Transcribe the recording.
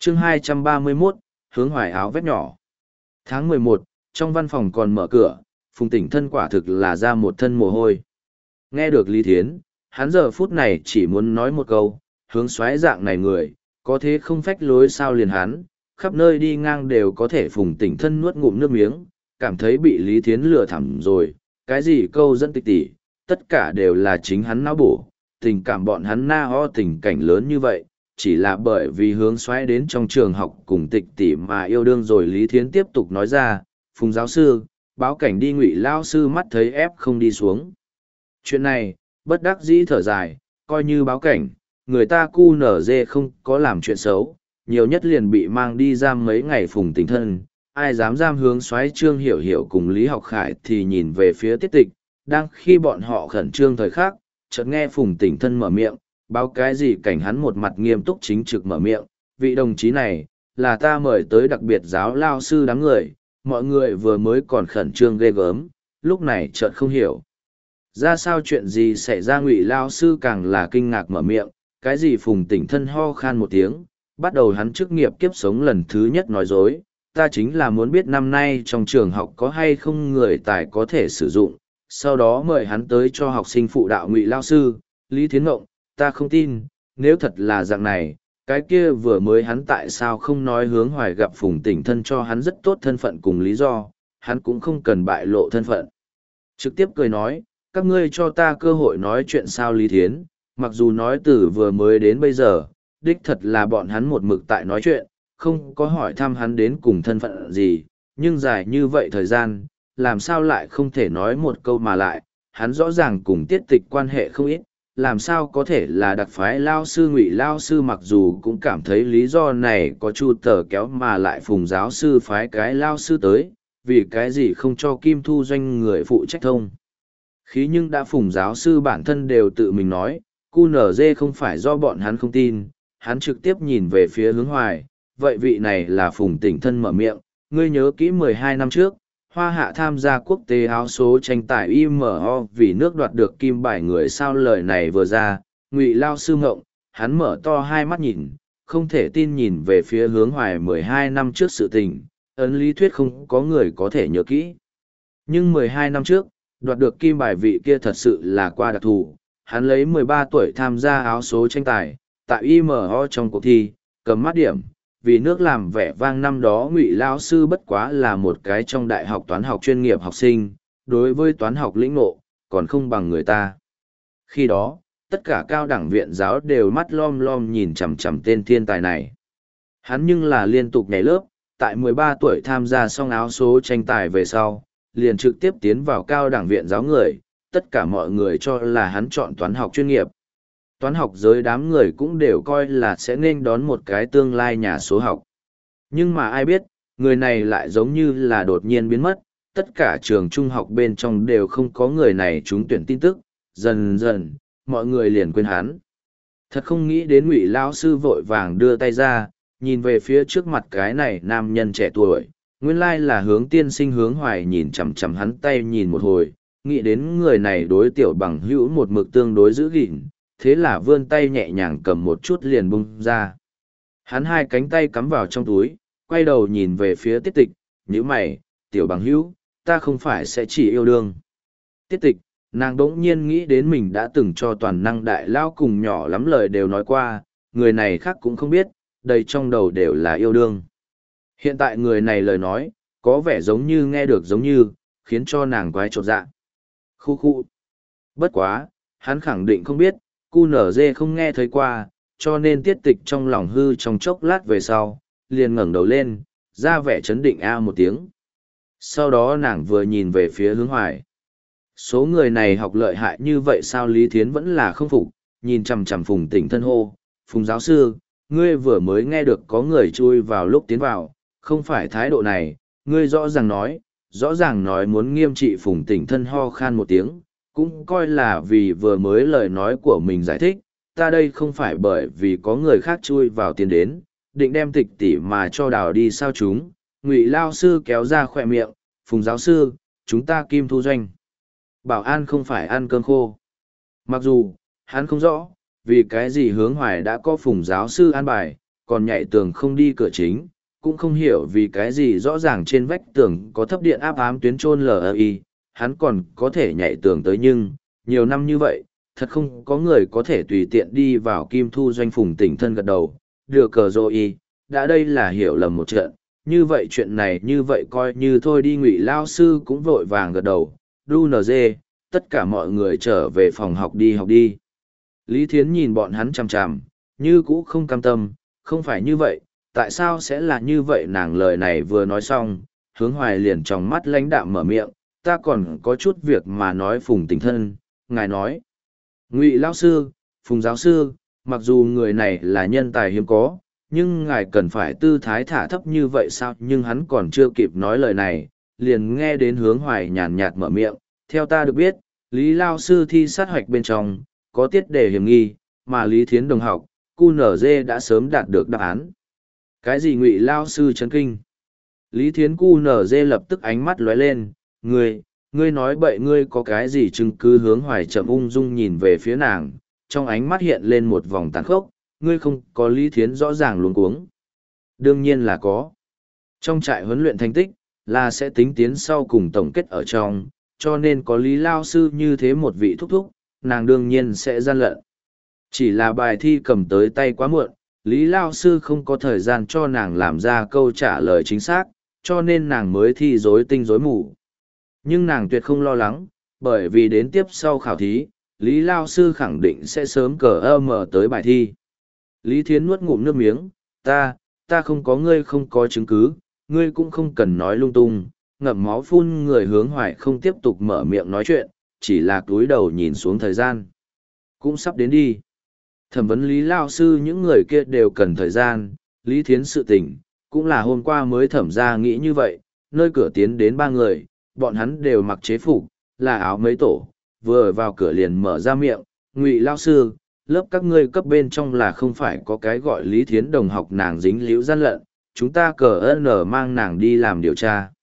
chương 231, hướng hoài áo vét nhỏ. Tháng 11, trong văn phòng còn mở cửa, Phùng Tỉnh Thân quả thực là ra một thân mồ hôi. Nghe được Lý Thiến, hắn giờ phút này chỉ muốn nói một câu, hướng xoáy dạng này người, có thế không phách lối sao liền hắn, khắp nơi đi ngang đều có thể Phùng Tỉnh Thân nuốt ngụm nước miếng, cảm thấy bị Lý Thiến lừa thẳm rồi, cái gì câu dẫn tịch tỷ, tất cả đều là chính hắn não bổ, tình cảm bọn hắn na ho tình cảnh lớn như vậy, chỉ là bởi vì hướng xoáy đến trong trường học cùng tịch tỷ mà yêu đương rồi. Lý Thiến tiếp tục nói ra, Phùng giáo sư, báo cảnh đi, Ngụy lao sư mắt thấy ép không đi xuống. Chuyện này, bất đắc dĩ thở dài, coi như báo cảnh, người ta cu nở dê không có làm chuyện xấu, nhiều nhất liền bị mang đi giam mấy ngày. Phùng Tỉnh Thân, ai dám giam hướng xoáy Trương Hiểu Hiểu cùng Lý Học Khải thì nhìn về phía Tiết Tịch, đang khi bọn họ khẩn trương thời khắc, chợt nghe Phùng Tỉnh Thân mở miệng, báo cái gì cảnh. Hắn một mặt nghiêm túc chính trực mở miệng, vị đồng chí này, là ta mời tới đặc biệt giáo lao sư đám người, mọi người vừa mới còn khẩn trương ghê gớm, lúc này chợt không hiểu. Ra sao chuyện gì xảy ra, Ngụy lao sư càng là kinh ngạc mở miệng, cái gì. Phùng Tỉnh Thân ho khan một tiếng, bắt đầu hắn chức nghiệp kiếp sống lần thứ nhất nói dối, ta chính là muốn biết năm nay trong trường học có hay không người tài có thể sử dụng, sau đó mời hắn tới cho học sinh phụ đạo. Ngụy lao sư, Lý Thiến Ngộng, ta không tin, nếu thật là dạng này, cái kia vừa mới hắn tại sao không nói hướng hoài gặp Phùng Tỉnh Thân cho hắn rất tốt thân phận cùng lý do, hắn cũng không cần bại lộ thân phận. Trực tiếp cười nói, các ngươi cho ta cơ hội nói chuyện sao. Lý Thiến, mặc dù nói từ vừa mới đến bây giờ, đích thật là bọn hắn một mực tại nói chuyện, không có hỏi thăm hắn đến cùng thân phận gì, nhưng dài như vậy thời gian, làm sao lại không thể nói một câu mà lại, hắn rõ ràng cùng Tiết Tịch quan hệ không ít, làm sao có thể là đặc phái lao sư. Ngụy lao sư mặc dù cũng cảm thấy lý do này có chu tờ kéo, mà lại Phùng giáo sư phái cái lao sư tới, vì cái gì không cho Kim Thu Doanh người phụ trách thông khí, nhưng đã Phùng giáo sư bản thân đều tự mình nói, QNZ không phải do bọn hắn không tin. Hắn trực tiếp nhìn về phía hướng hoài, vậy vị này là Phùng Tỉnh Thân mở miệng, ngươi nhớ kỹ 12 năm trước, Hoa Hạ tham gia quốc tế áo số tranh tài IMO vì nước đoạt được kim bài người sao. Lời này vừa ra, Ngụy lao sư ngộng, hắn mở to hai mắt nhìn, không thể tin nhìn về phía hướng hoài. 12 năm trước sự tình, ấn lý thuyết không có người có thể nhớ kỹ. Nhưng 12 năm trước, đoạt được kim bài vị kia thật sự là qua đặc thù, hắn lấy 13 tuổi tham gia áo số tranh tài, tại IMO trong cuộc thi, cầm mát điểm, vì nước làm vẻ vang. Năm đó Ngụy lao sư bất quá là một cái trong đại học toán học chuyên nghiệp học sinh, đối với toán học lĩnh ngộ, còn không bằng người ta. Khi đó, tất cả cao đẳng viện giáo đều mắt lom lom nhìn chằm chằm tên thiên tài này. Hắn nhưng là liên tục nhảy lớp, tại 13 tuổi tham gia xong áo số tranh tài về sau, liền trực tiếp tiến vào cao đẳng viện giáo người, tất cả mọi người cho là hắn chọn toán học chuyên nghiệp. Toán học giới đám người cũng đều coi là sẽ nên đón một cái tương lai nhà số học. Nhưng mà ai biết, người này lại giống như là đột nhiên biến mất, tất cả trường trung học bên trong đều không có người này trúng tuyển tin tức, dần dần, mọi người liền quên hắn. Thật không nghĩ đến. Ngụy lão sư vội vàng đưa tay ra, nhìn về phía trước mặt cái này nam nhân trẻ tuổi, nguyên lai là hướng tiên sinh. Hướng hoài nhìn chằm chằm hắn tay nhìn một hồi, nghĩ đến người này đối tiểu bằng hữu một mực tương đối giữ gìn, thế là vươn tay nhẹ nhàng cầm một chút liền bung ra. Hắn hai cánh tay cắm vào trong túi, quay đầu nhìn về phía Tiết Tịch, nhíu mày, tiểu bằng hữu, ta không phải sẽ chỉ yêu đương. Tiết Tịch, nàng đỗng nhiên nghĩ đến mình đã từng cho toàn năng đại lao cùng nhỏ lắm lời đều nói qua, người này khác cũng không biết, đầy trong đầu đều là yêu đương. Hiện tại người này lời nói, có vẻ giống như nghe được giống như, khiến cho nàng quái chột dạ. Khu khu. Bất quá, hắn khẳng định không biết, QNZ không nghe thấy qua, cho nên Tiết Tịch trong lòng hư trong chốc lát về sau, liền ngẩng đầu lên, ra vẻ chấn định a một tiếng. Sau đó nàng vừa nhìn về phía hướng hoài. Số người này học lợi hại như vậy sao? Lý Thiến vẫn là không phục, nhìn chằm chằm Phùng Tỉnh Thân hô, Phùng giáo sư, ngươi vừa mới nghe được có người chui vào lúc tiến vào, không phải thái độ này, ngươi rõ ràng nói muốn nghiêm trị. Phùng Tỉnh Thân ho khan một tiếng, cũng coi là vì vừa mới lời nói của mình giải thích, ta đây không phải bởi vì có người khác chui vào tiền đến, định đem Tịch tỷ mà cho đào đi sao chúng. Ngụy lao sư kéo ra khỏe miệng, Phùng giáo sư, chúng ta Kim Thu Doanh bảo an không phải ăn cơm khô. Mặc dù, hắn không rõ, vì cái gì hướng hoài đã có Phùng giáo sư an bài, còn nhảy tường không đi cửa chính, cũng không hiểu vì cái gì rõ ràng trên vách tường có thấp điện áp ám tuyến trôn LI, hắn còn có thể nhảy tường tới nhưng, nhiều năm như vậy, thật không có người có thể tùy tiện đi vào Kim Thu Doanh Phùng Tỉnh Thân gật đầu, đưa cờ rô y, đã đây là hiểu lầm một trận, như vậy chuyện này như vậy coi như thôi đi. Ngụy lao sư cũng vội vàng gật đầu, đu nz, tất cả mọi người trở về phòng học đi. Lý Thiến nhìn bọn hắn chằm chằm, như cũ không cam tâm, không phải như vậy, tại sao sẽ là như vậy? Nàng lời này vừa nói xong, Hướng Hoài liền trong mắt lãnh đạm mở miệng, ta còn có chút việc mà nói. Phùng Tỉnh Thân, ngài nói. Ngụy lão sư, Phùng giáo sư, mặc dù người này là nhân tài hiếm có, nhưng ngài cần phải tư thái thả thấp như vậy sao? Nhưng hắn còn chưa kịp nói lời này, liền nghe đến Hướng Hoài nhàn nhạt mở miệng, theo ta được biết, Lý lao sư thi sát hoạch bên trong, có tiết đề hiểm nghi, mà Lý Thiến đồng học, QNZ đã sớm đạt được đáp án. Cái gì? Ngụy lao sư chấn kinh. Lý Thiến QNZ lập tức ánh mắt lóe lên, ngươi nói bậy, ngươi có cái gì chứng cứ? Hướng Hoài chậm ung dung nhìn về phía nàng, trong ánh mắt hiện lên một vòng tàn khốc, ngươi không có? Lý Thiến rõ ràng luống cuống. Đương nhiên là có. Trong trại huấn luyện thành tích, là sẽ tính tiến sau cùng tổng kết ở trong, cho nên có Lý lao sư như thế một vị thúc thúc, nàng đương nhiên sẽ gian lận. Chỉ là bài thi cầm tới tay quá muộn, Lý lao sư không có thời gian cho nàng làm ra câu trả lời chính xác, cho nên nàng mới thi rối tinh rối mù. Nhưng nàng tuyệt không lo lắng, bởi vì đến tiếp sau khảo thí, Lý lao sư khẳng định sẽ sớm mở tới bài thi. Lý Thiến nuốt ngụm nước miếng, ta không có, ngươi không có chứng cứ, ngươi cũng không cần nói lung tung. Ngậm máu phun người. Hướng Hoài không tiếp tục mở miệng nói chuyện, chỉ là cúi đầu nhìn xuống. Thời gian cũng sắp đến đi. Thẩm vấn Lý lao sư những người kia đều cần thời gian, Lý Thiến sự tình, cũng là hôm qua mới thẩm ra nghĩ như vậy. Nơi cửa tiến đến 3 người, bọn hắn đều mặc chế phục, là áo mấy tổ, vừa vào cửa liền mở ra miệng, Ngụy lao sư, lớp các ngươi cấp bên trong là không phải có cái gọi Lý Thiến đồng học nàng dính líu gian lận, chúng ta mang nàng đi làm điều tra.